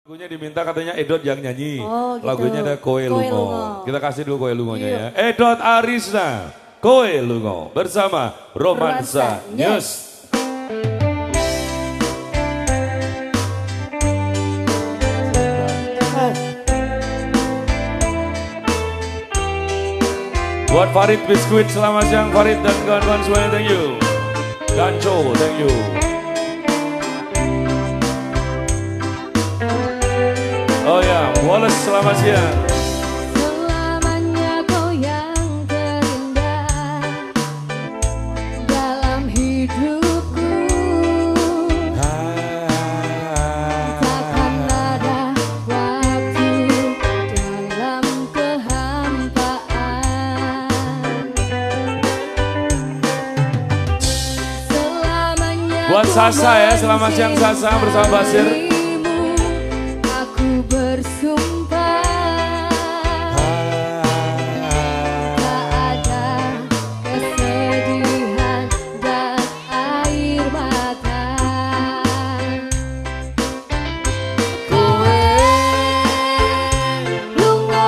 Lagunya diminta katanya Edot yang nyanyi. Oh, gitu. Lagunya ada Koe Lungo. Kita kasih dulu Koe Lungonya ya. Iya. Edot Arisna, Koe Lungo bersama Romansa News. Buat Farid Biskuit, selamat siang Farid dan kawan-kawan semuanya, thank you. Danco, thank you. Oh ya, Wallace, selamat siang. Selamanya kau yang terindah dalam hidupku. Takkan ada waktu dalam kehampaan. Selamanya Buat Sasa ya, selamat siang Sasa bersama Basir. Bersumpah tak ada kesedihan dan air mata. Koe lungo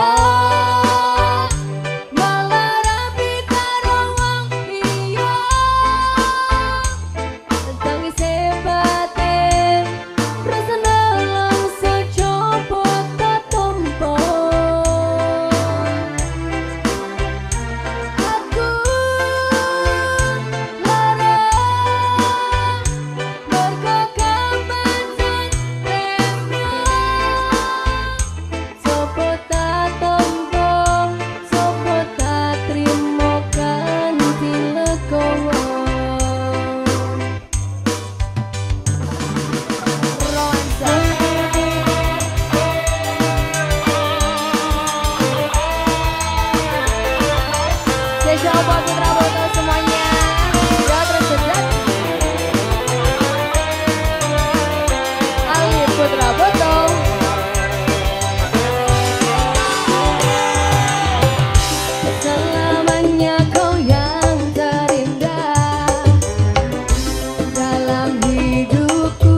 malarapi tarawang liya tangis batin rasane langsa copot tatompo. Aku larang mergo kapancen remnya copot tatompo copot tatrimo kanthi legowo. Spesial buat Putra Boto semuanya. Ya terus sedang Ali Putra Boto. Selamanya kau yang terindah dalam hidupku.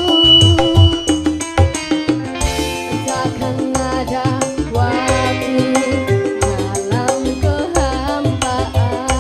Takkan ada waktu dalam kehampaan.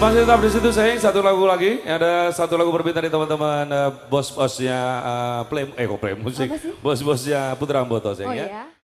masih tetap di situ sayang. Satu lagu lagi. Ada satu lagu berbeda dari teman-teman bos-bosnya play musik. Bos-bosnya Putra Amboto sayang Oh ya. ya.